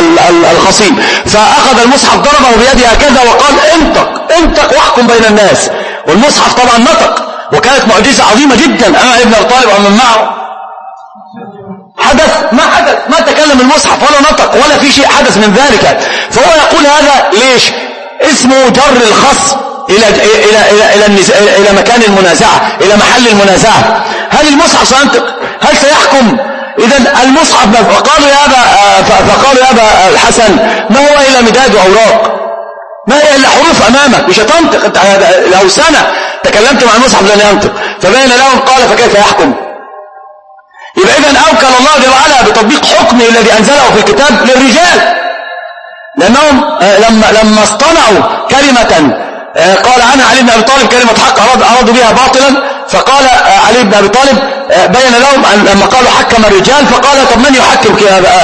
الخصيم. فأخذ المصحف ضربه بيده هكذا وقال انطق انطق واحكم بين الناس، والمصحف طبعا نطق، وكانت معجزة عظيمة جدا أمام ابن أبي طالب ومن معه. حدث ما حدث ما تكلم المصحف ولا نطق ولا في شيء حدث من ذلك. فهو يقول هذا ليش؟ اسمه جر الخصم إلى إلى إلى إلى إلى, إلى مكان المنازعة، إلى محل المنازعة. هل المصحف سينطق؟ هل سيحكم؟ إذا المصحف فقالوا يا أبا فقالوا يا أبا الحسن ما هو إلا مداد وأوراق، ما هي إلا حروف أمامك، مش هتنطق. أنت لو سنة تكلمت مع المصحف لن ينطق. فبين لهم قال فكيف يحكم؟ يبقى إذن أوكل الله جل وعلا بتطبيق حكمه الذي أنزله في الكتاب للرجال، لأنهم لما لما اصطنعوا كلمة قال عنها علي بن أبي طالب كلمة حق أرادوا بها باطلا، فقال علي بن أبي طالب بين لهم لما قالوا حكم الرجال فقال طب من يحكم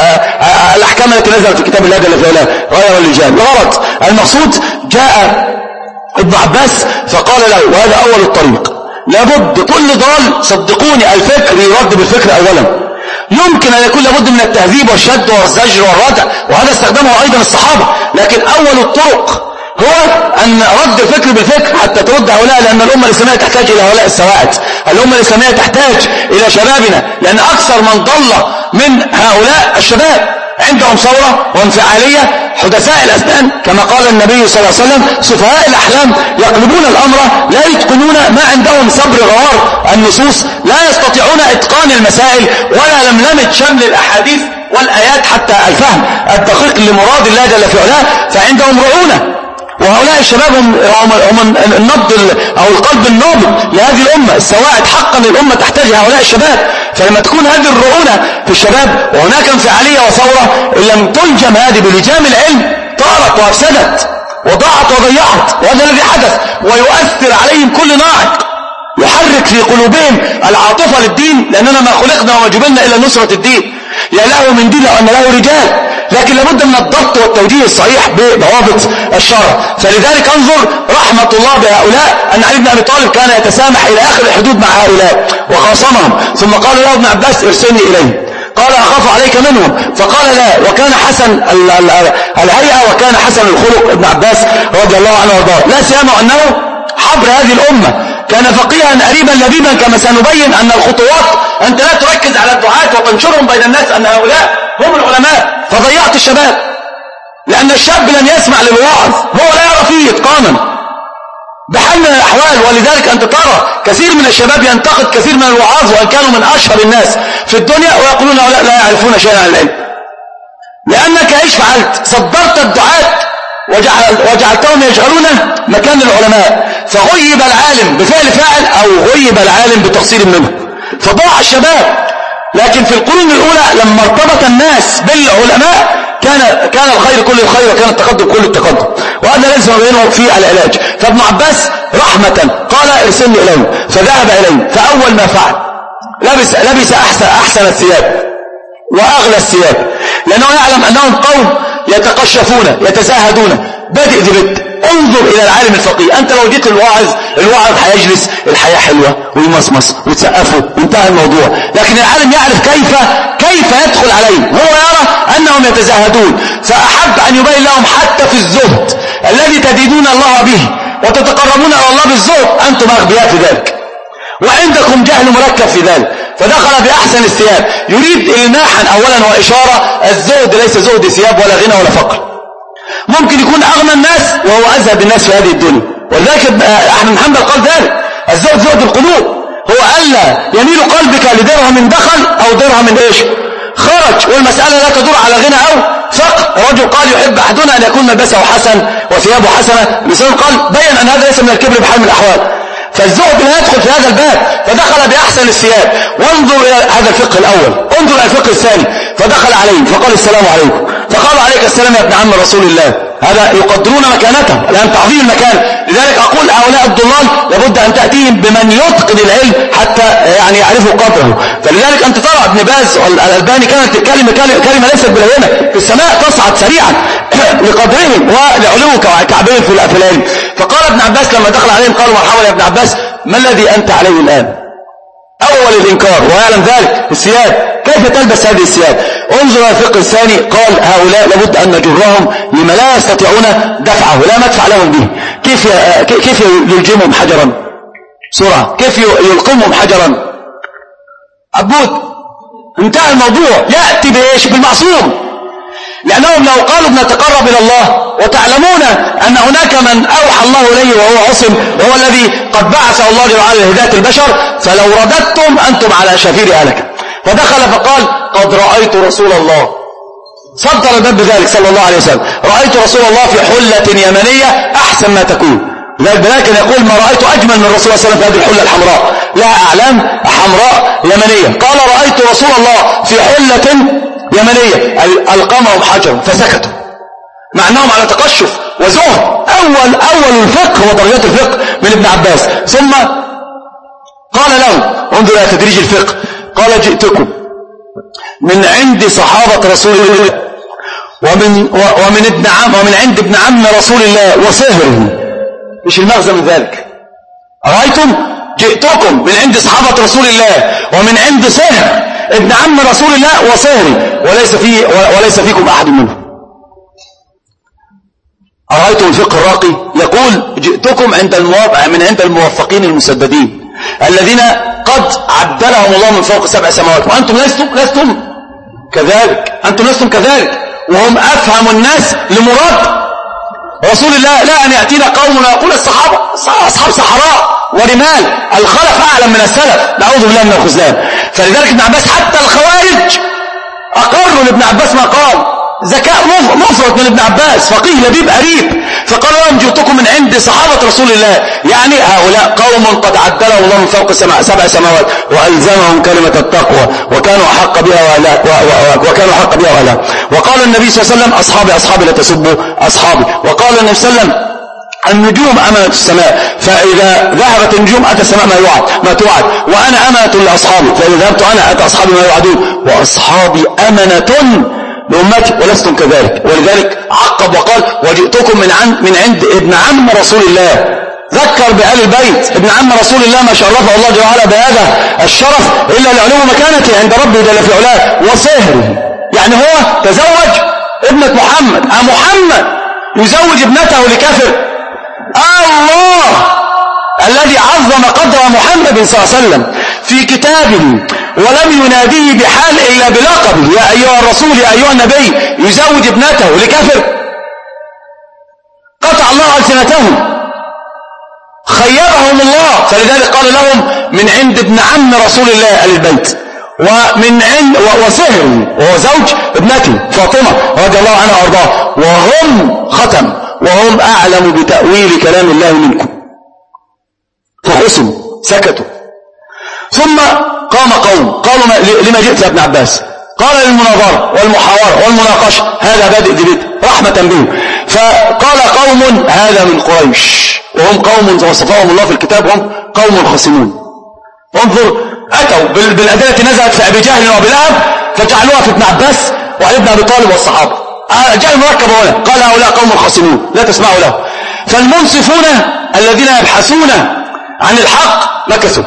الأحكام التي نزلت في كتاب الله جل وعلا غير الرجال؟ غلط. المقصود جاء ابن عباس فقال له وهذا أول الطريق، لابد كل ضال صدقوني الفكر يرد بالفكر أولا. يمكن أن يكون لابد من التهذيب والشد والزجر والردع، وهذا استخدمه أيضا الصحابة، لكن أول الطرق هو أن رد الفكر بالفكر حتى ترد هؤلاء، لأن الأمة الإسلامية تحتاج إلى هؤلاء السواعد. الأمة الإسلامية تحتاج إلى شبابنا، لأن أكثر من ضل من هؤلاء الشباب عندهم ثورة وانفعالية حدثاء الأسنان كما قال النبي صلى الله عليه وسلم، سفهاء الأحلام يقلبون الأمر لا يتقنون، ما عندهم صبر غوار النصوص، لا يستطيعون إتقان المسائل ولا لملمة شمل الأحاديث والآيات حتى الفهم الدقيق لمراد الله جل في علاه، فعندهم رعونة. وهؤلاء الشباب هم, هم النبض أو القلب النابض لهذه الأمة، السواعد حقا الأمة تحتاج هؤلاء الشباب. فلما تكون هذه الرعونة في الشباب وهناك انفعالية وثورة، إن لم تلجم هذه بلجام العلم طارت وأفسدت وضاعت وضيعت، وهذا الذي حدث. ويؤثر عليهم كل ناعق يحرك في قلوبهم العاطفة للدين، لأننا ما خلقنا وما جبلنا إلى نصرة الدين، يا له من دين أن له رجال، لكن لابد من الضبط والتوجيه الصحيح بضوابط الشرع. فلذلك انظر رحمة الله بهؤلاء أن علي بن أبي طالب كان يتسامح إلى آخر الحدود مع هؤلاء وخاصمهم، ثم قال له ابن عباس ارسلني إليه، قال أخاف عليك منهم، فقال لا، وكان حسن الهيئة وكان حسن الخلق ابن عباس رضي الله عنه وارضاه، لا سيما أنه حبر هذه الأمة، كان فقيها قريبا لبيبا كما سنبين أن الخطوات أنت لا تركز على الدعاة وتنشرهم بين الناس أن هؤلاء هم العلماء، فضيعت الشباب، لأن الشاب لن يسمع للوعظ، هو لا يرى فيه إتقانا بحال من الأحوال. الجهال. ولذلك أنت ترى كثير من الشباب ينتقد كثير من الوعاظ وأن كانوا من أشهر الناس في الدنيا ويقولون هؤلاء لا يعرفون شيئا عن العلم. لأنك ايش فعلت؟ صدرت الدعاة وجعل وجعلتهم يجعلون مكان العلماء، فغيب العالم بفعل فاعل أو غيب العالم بتقصير منه، فضاع الشباب. لكن في القرون الأولى لما ارتبط الناس بالعلماء كان كان الخير كل الخير وكان التقدم كل التقدم، وهذا لازم بينه في العلاج. فابن عباس رحمة قال ارسلني إليه، فذهب إليه. فأول ما فعل لبس لبس أحسن أحسن الثياب وأغلى الثياب، لأنه يعلم أنهم قوم يتقشفون يتزاهدون بادئ ذي بدء. انظر إلى العالم الفقيه. أنت لو جيت الواعظ الواعظ هيجلس الحياة حلوة ويمصمص وتسقفه وانتهى الموضوع، لكن العالم يعرف كيف كيف يدخل عليه. هو يرى أنهم يتزاهدون، فأحب أن يبين لهم حتى في الزهد الذي تدينون الله به وتتقربون إلى الله بالزهد أنتم أغبياء في ذلك وعندكم جهل مركب في ذلك. فدخل بأحسن الثياب يريد إلماحا أولا وإشارة. الزهد ليس زهد ثياب ولا غنى ولا فقر. ممكن يكون أغنى الناس وهو أزهد الناس في هذه الدنيا، ولذلك أحمد بن حنبل قال ذلك. الزهد زهد القلوب، هو ألا يميل قلبك لدرهم دخل أو درهم من إيش خرج، والمسألة لا تدور على غنى أو فقر. رجل قال يحب أحدنا أن يكون ملبسه حسن وثيابه حسنة، لسان قال بين أن هذا ليس من الكبر بحال من الأحوال. فالزهد لا يدخل في هذا الباب، فدخل بأحسن الثياب. وانظر إلى هذا الفقه الأول، انظر إلى الفقه الثاني. فدخل عليه فقال السلام عليكم، فقالوا عليك السلام يا ابن عم رسول الله. هذا يقدرون مكانته لأن تعظيم المكان. لذلك أقول هؤلاء الضلال لابد أن تأتيهم بمن يتقن العلم حتى يعني يعرفوا قدره. فلذلك أنت ترى ابن باز والألباني كانت الكلمة كلمة ليست بالهينة في السماء تصعد سريعا لقدرهم ولعلو كعبهم في العلم. فقال ابن عباس لما دخل عليهم قالوا مرحبا يا ابن عباس، ما الذي أنت عليه الآن؟ أول الإنكار ويعلم ذلك الثياب، كيف تلبس هذه الثياب؟ انظر إلى الفقه الثاني. قال هؤلاء لابد أن نجرهم لما لا يستطيعون دفعه لا مدفع لهم به. كيف كيف يلجمهم حجرا بسرعة، كيف يلقمهم حجرا عبود، انتهى الموضوع. يأتي بإيش؟ بالمعصوم. لأنهم لو قالوا بنتقرب إلى الله وتعلمون أن هناك من أوحى الله إليه وهو عصم وهو الذي قد بعثه الله جل وعلا لهداية البشر، فلو رددتم أنتم على شفير هلكة. فدخل فقال قد رأيت رسول الله، صدر الباب بذلك صلى الله عليه وسلم، رأيت رسول الله في حلة يمنية أحسن ما تكون. لذلك كان يقول ما رأيت أجمل من رسول الله صلى الله عليه وسلم في هذه الحلة الحمراء لها أعلام حمراء يمنية. قال رأيت رسول الله في حلة يمنية ألقمهم حجر فسكتوا، مع أنهم على تقشف وزهد. أول أول الفقه ودرجات الفقه من ابن عباس. ثم قال له انظر إلى تدريج الفقه. قال جئتكم من عند صحابة رسول الله ومن ومن ابن عم ومن عند ابن عم رسول الله وصهره. مش المغزى من ذلك؟ رأيتم؟ جئتكم من عند صحابة رسول الله ومن عند صهر ابن عم رسول الله وصهري وليس في وليس فيكم أحد منه. أرأيتم الفقه الراقي؟ يقول جئتكم عند من عند الموفقين المسددين الذين قد عدلهم الله من فوق سبع سماوات، وأنتم لستم لستم كذلك، أنتم لستم كذلك، وهم أفهم الناس لمراد رسول الله. لا أن يأتينا قوم ويقول الصحابة أصحاب صحراء ورمال، الخلف أعلم من السلف، نعوذ بالله من الخذلان. فلذلك ابن عباس حتى الخوارج أقروا لابن عباس ما قال. ذكاء مفرط من ابن عباس، فقيه لبيب قريب. فقال لهم جئتكم من عند صحابة رسول الله، يعني هؤلاء قوم قد عدلهم الله من فوق سبع سماوات وألزمهم كلمة التقوى وكانوا أحق بها وأهلها وكانوا أحق بها وأهلها. وقال النبي صلى الله عليه وسلم أصحابي أصحابي لا تسبوا أصحابي. وقال النبي صلى الله عليه وسلم النجوم أمانة السماء، فإذا ذهبت النجوم أتى السماء ما يوعد ما توعد، وأنا أمانة لأصحابي، فإذا ذهبت أنا أتى أصحابي ما يوعدون، وأصحابي أمانة لأمتي ولستم كذلك. ولذلك عقب وقال وجئتكم من عند من عند ابن عم رسول الله. ذكر بآل البيت ابن عم رسول الله ما شرفه الله جل وعلا بهذا الشرف إلا لعلو مكانته عند ربه جل في علاه وصهره. يعني هو تزوج ابنة محمد، أه محمد يزوج ابنته لكافر؟ الله الذي عظم قدر محمد صلى الله عليه وسلم في كتابه ولم يناديه بحال إلا بلقبه يا أيها الرسول يا أيها النبي، يزوج ابنته لكافر؟ قطع الله ألسنتهم، فخيبهم الله، فلذلك قال لهم من عند ابن عم رسول الله آل البيت، ومن عند وصهر وهو زوج ابنته فاطمة رضي الله عنها وارضاها، وهم ختم وهم أعلم بتأويل كلام الله منكم، فخصموا سكتوا. ثم قام قوم قالوا لما جئت يا ابن عباس؟ قال للمناظرة والمحاورة والمناقشة، هذا بادئ ببدء رحمة به. فقال قوم هذا من قريش، وهم قوم وصفهم الله في الكتاب هم قوم خصمون. انظر أتوا بالأدلة نزلت في أبي جهل وأبي لهب فجعلوها في ابن عباس وعلي بن أبي طالب والصحابة، جاء المركب هنا قال هؤلاء قوم خصمون لا تسمعوا له. فالمنصفون الذين يبحثون عن الحق مكثوا،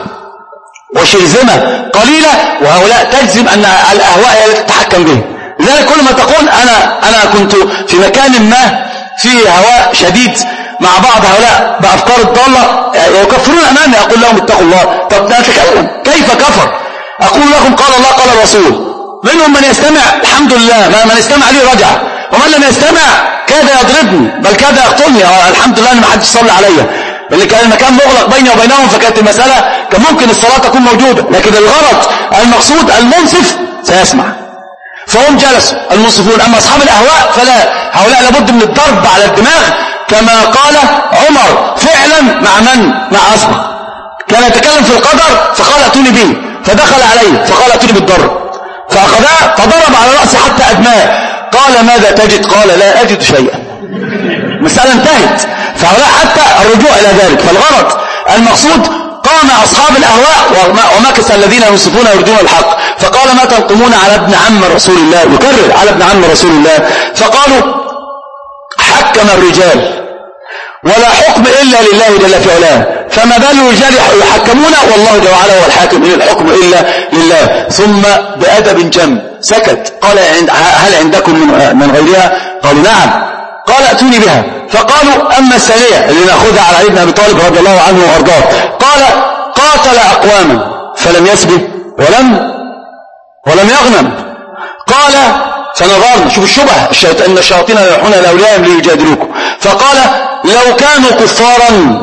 وشرذمة قليلة، وهؤلاء تجزم أن الأهواء هي التي تتحكم به. لذلك كل ما تقول أنا أنا كنت في مكان ما فيه هواء شديد مع بعض هؤلاء بأفكار الضالة يكفرون أمامي، أقول لهم اتقوا الله. طب نتكلم كيف كفر؟ أقول لكم قال الله قال الرسول، منهم من يستمع الحمد لله، من استمع لي رجع، ومن لم يستمع كاد يضربني بل كاد يقتلني. الحمد لله أن ما حدش صلى عليا، اللي كان المكان مغلق بيني وبينهم، فكانت المسألة كان ممكن الصلاة تكون موجودة، لكن الغرض المقصود المنصف سيسمع. فهم جلسوا المنصفون. أما أصحاب الأهواء فلا، هؤلاء لابد من الضرب على الدماغ كما قال عمر فعلا مع من؟ مع أسبق. كان يتكلم في القدر فقال أتوني به، فدخل عليه فقال أتوني بالضرب، فأخذها فضرب على رأسه حتى أدماه. قال ماذا تجد؟ قال لا أجد شيئا. مسألة انتهت. فهؤلاء حتى الرجوع إلى ذلك. فالغرض المقصود قام أصحاب الأهواء ومكث الذين ينصفون يردون الحق، فقال ما تنقمون على ابن عم رسول الله، يكرر على ابن عم رسول الله. فقالوا حكم الرجال ولا حكم إلا لله جل في علاه، فما بال الرجال يحكمون والله جل وعلا هو الحاكم، إن الحكم إلا لله. ثم بأدب جم سكت. قال هل عندكم من غيرها؟ قالوا نعم. قال اتوني بها. فقالوا اما الثانيه اللي ناخذها على علي بن ابي طالب رضي الله عنه وارضاه، قال قاتل اقواما فلم يسبه ولم ولم يغنم. قال فنظرنا، شوف الشبهه، ان الشياطين يوحون الى اوليائهم ليجادلوكم. فقال لو كانوا كفارا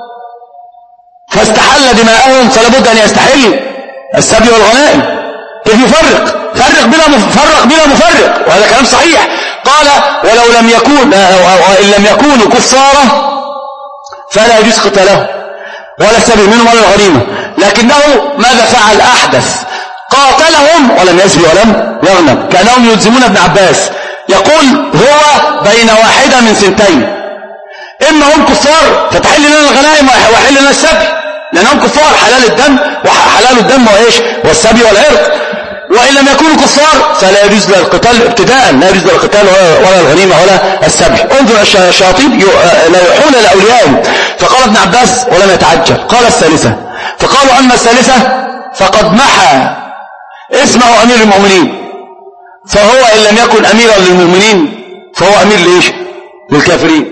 فاستحل دماءهم فلابد ان يستحل السبي والغنائم. كيف يفرق؟ فرق بلا مفرق بلا مفرق، وهذا كلام صحيح. قال ولو لم يكون وإن لم يكونوا كفارا فلا يجوز قتاله ولا السبي منهم ولا الغنيمة، لكنه ماذا فعل؟ أحدث، قاتلهم ولم يسبي ولم يغنم. كانهم يلزمون ابن عباس، يقول هو بين واحدة من سنتين، إما هم كفار فتحل لنا الغنائم وحل لنا السبي، لأنهم كفار حلال الدم وحلال الدم وإيش والسبي والعرق. وإن لم يكونوا كفار فلا يجوز له القتال ابتداء، لا يجوز له القتال ولا الغنيمة ولا السبي. انظر الشياطين لا يوحون لأوليائهم. فقال ابن عباس ولم يتعجل. قال الثالثة، فقالوا أما الثالثة فقد محى اسمه أمير المؤمنين، فهو إن لم يكن أميرا للمؤمنين فهو أمير ليش؟ للكافرين.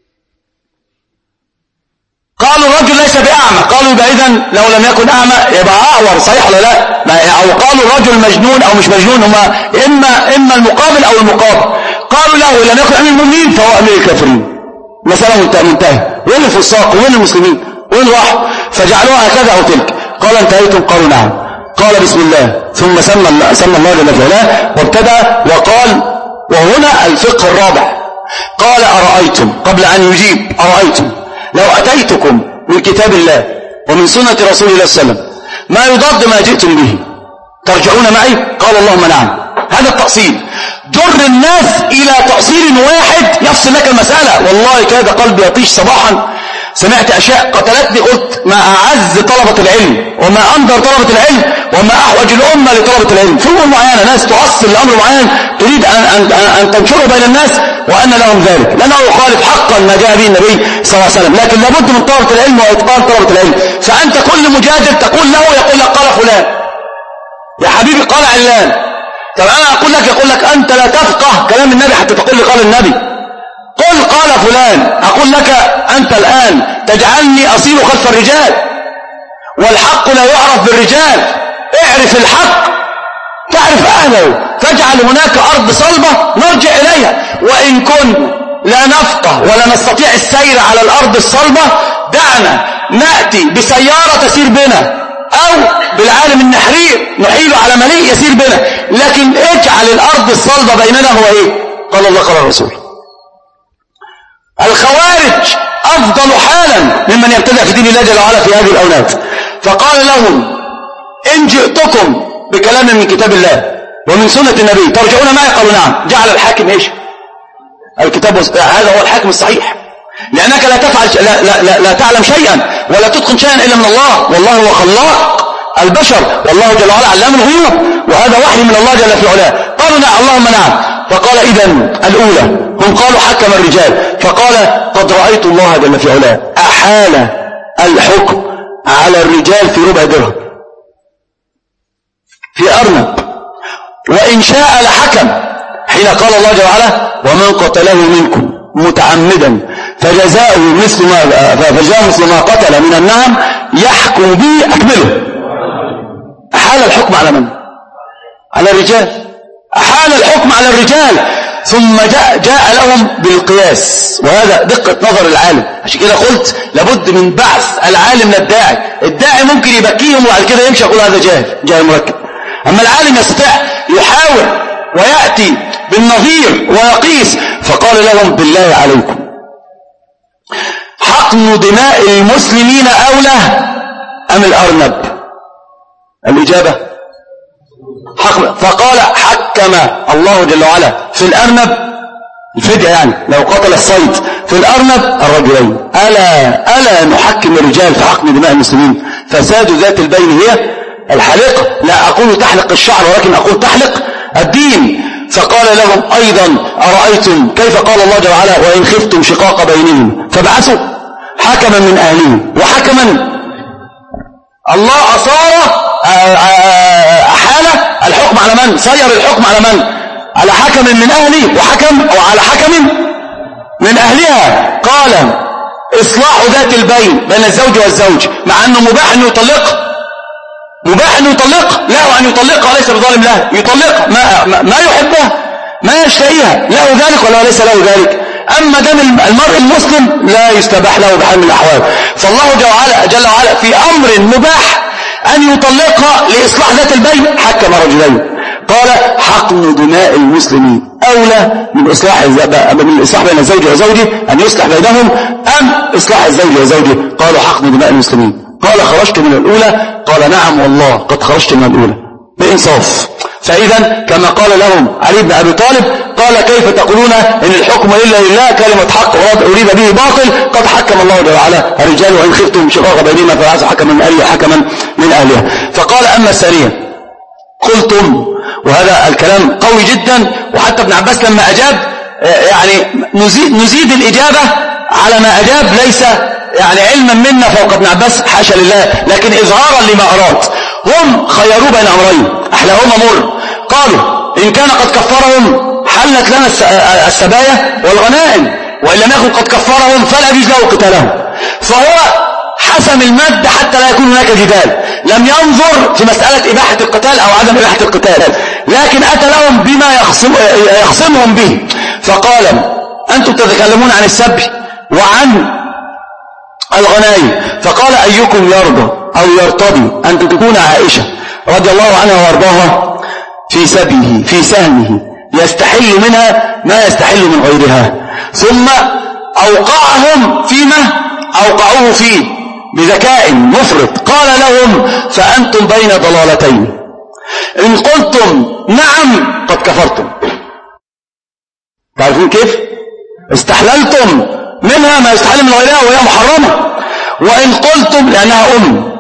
قالوا الرجل ليس بأعمى، قالوا يبقى إذن لو لم يكن أعمى يبقى أعور، صحيح ولا لا؟ أو قالوا الرجل مجنون أو مش مجنون، هما إما إما المقابل أو المقابل. قالوا له لم يكن أمير المؤمنين فهو أمير الكافرين. مسألة منتهى. وين الفساق وين المسلمين وين راحوا؟ فجعلوها هكذا أو تلك. قال انتهيتم؟ قالوا نعم. قال بسم الله، ثم سمى سمى الله جل وعلا وابتدى وقال، وهنا الفقه الرابع. قال أرأيتم، قبل أن يجيب أرأيتم لو أتيتكم من كتاب الله ومن سنة رسول الله صلى الله عليه وسلم ما يضاد ما جئتم به ترجعون معي؟ قال اللهم نعم. هذا التأصيل، جر الناس إلى تأصيل واحد يفصل لك المسألة. والله كاد قلبي يطيش صباحا، سمعت أشياء قتلتني، قلت ما أعز طلبة العلم وما أنظر طلبة العلم وما أحوج الأمة لطلبة العلم. في أمور معينة ناس تؤصل لأمر معين تريد أن, أن, أن تنشره بين الناس وأن لهم ذلك، لأنه يخالف حقا ما جاء به النبي صلى الله عليه وسلم. لكن لابد من طلبة العلم وإتقان طلبة العلم. فأنت كل مجادل تقول له يقول لك قال فلان، يا حبيبي قال علان. طب أنا أقول لك يقول لك أنت لا تفقه كلام النبي حتى تقول لي قال النبي. قل قال فلان، أقول لك أنت الآن تجعلني أصير خلف الرجال، والحق لا يعرف بالرجال. اعرف الحق تعرف أهله، تجعل هناك أرض صلبة نرجع إليها. وإن كنا لا نفقه ولا نستطيع السير على الأرض الصلبة دعنا نأتي بسيارة تسير بنا أو بالعالم النحرير نحيله على مليء يسير بنا، لكن اجعل الأرض الصلبة بيننا هو إيه؟ قال الله قال الرسول. الخوارج أفضل حالا ممن يبتدع في دين الله جل وعلا في هذه الأولاد. فقال لهم إن جئتكم بكلام من كتاب الله ومن سنة النبي ترجعون معي؟ قالوا نعم. جعل الحاكم إيش؟ الكتاب وس... هذا هو الحاكم الصحيح، لأنك لا تفعل لا, لا, لا, لا تعلم شيئا ولا تتقن شيئا إلا من الله، والله هو خلاق البشر، والله جل وعلا علام الغيوب، وهذا وحي من الله جل في علاه. قالوا نعم اللهم نعم. فقال إذن الأولى هم قالوا حكم الرجال، فقال قد رأيت الله جل في علاه أحال الحكم على الرجال في ربع درهم في أرنب، وإن شاء لحكم، حين قال الله جل وعلا ومن قتله منكم متعمدا فجزاؤه مثل ما فجزاؤه مثل ما قتل من النعم يحكم به أكمله. أحال الحكم على من؟ على الرجال. أحال الحكم على الرجال، ثم جاء, جاء لهم بالقياس، وهذا دقة نظر العالم. عشان كده قلت لابد من بعث العالم للداعي. الداعي ممكن يبكيهم وبعد كده يمشي يقول هذا جاهل جاهل مركب، أما العالم يستطيع يحاول ويأتي بالنظير ويقيس. فقال لهم بالله عليكم حقن دماء المسلمين أولى أم الأرنب؟ الإجابة حقن. فقال حكم الله جل وعلا في الأرنب الفدية، يعني لو قتل الصيد في الأرنب الرجلين. ألا ألا نحكم الرجال في حقن دماء المسلمين؟ فساد ذات البين هي الحلقة. لا أقول تحلق الشعر ولكن أقول تحلق الدين. فقال لهم أيضا أرأيتم كيف قال الله جل وعلا وإن خفتم شقاق بينهم فابعثوا حكما من أهله وحكما. الله أصار أحال الحكم على من؟ صير الحكم على من؟ على حكم من أهله وحكم أو على حكم من أهلها. قال إصلاح ذات البين بين الزوج والزوج، مع أنه مباح أن يطلق، مباح أن يطلق له أن يطلقها، ليس بظالم له، يطلق ما, ما يحبها ما يشتهيها، له ذلك ولا ليس له ذلك. أما دم المرء المسلم لا يستباح له بحال من الأحوال. فالله جل وعلا, جل وعلا في أمر مباح أن يطلقها لإصلاح ذات البين حكم رجلين. قال حقن دماء المسلمين أولى من إصلاح من الإصلاح بين الزوج وزوجه، أن يصلح بينهم، أم إصلاح الزوج وزوجه؟ قالوا حقن دماء المسلمين. قال خرجت من الأولى؟ قال نعم والله قد خرجت من الأولى بإنصاف. فإذا كما قال لهم علي بن أبي طالب قال كيف تقولون إن الحكم إلا لله كلمة حق أريد به باطل، قد حكم الله جل وعلا الرجال وإن خفتم شقاق بينهما فبعثوا حكما من أهلها حكما من أهلها. فقال أما السارية قلتم، وهذا الكلام قوي جدا، وحتى ابن عباس لما أجاب يعني نزيد, نزيد الإجابة على ما أجاب، ليس يعني علما منا فوق ابن عباس حاشا لله، لكن إظهارا لما أراد. هم خيروا بين أمرين أحلاهما مر. قالوا إن كان قد كفرهم حلت لنا السبايا والغنائم، وإن لم يكن قد كفرهم فلا يجوز له قتالهم. فهو حسم المادة حتى لا يكون هناك جدال، لم ينظر في مسألة إباحة القتال أو عدم إباحة القتال، لكن أتى لهم بما يخصم يخصمهم به. فقال أنتم تتكلمون عن السبي وعن الغنائم، فقال أيكم يرضى أو يرتضي أن تكون عائشة رضي الله عنها وارضاها في سبيه في سهمه يستحل منها ما يستحل من غيرها، ثم أوقعهم فيما أوقعوه فيه بذكاء مفرط. قال لهم فأنتم بين ضلالتين، إن قلتم نعم قد كفرتم، تعرفون كيف؟ استحللتم منها ما يستحل من غيرها وهي محرمة، وإن قلتم لأنها أم